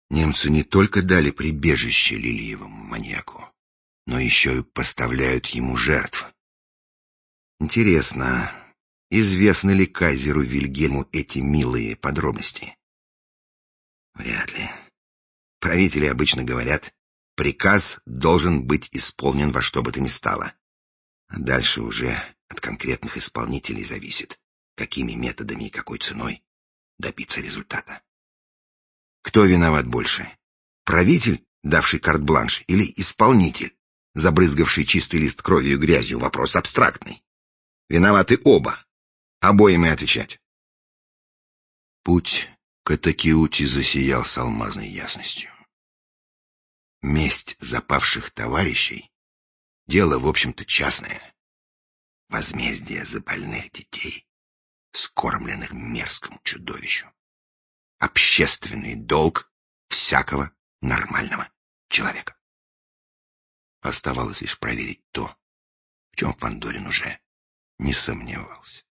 Немцы не только дали прибежище Лилиевому маньяку, но еще и поставляют ему жертв. Интересно, известны ли кайзеру Вильгельму эти милые подробности? Вряд ли. Правители обычно говорят, приказ должен быть исполнен во что бы то ни стало. А дальше уже от конкретных исполнителей зависит, какими методами и какой ценой добиться результата. Кто виноват больше? Правитель, давший карт-бланш, или исполнитель, забрызгавший чистый лист кровью и грязью? Вопрос абстрактный. Виноваты оба. Обоим и отвечать. Путь к Атакиути засиял с алмазной ясностью. Месть запавших товарищей — дело, в общем-то, частное. Возмездие за больных детей, скормленных мерзкому чудовищу. Общественный долг всякого нормального человека. Оставалось лишь проверить то, в чем Фандорин уже не сомневался.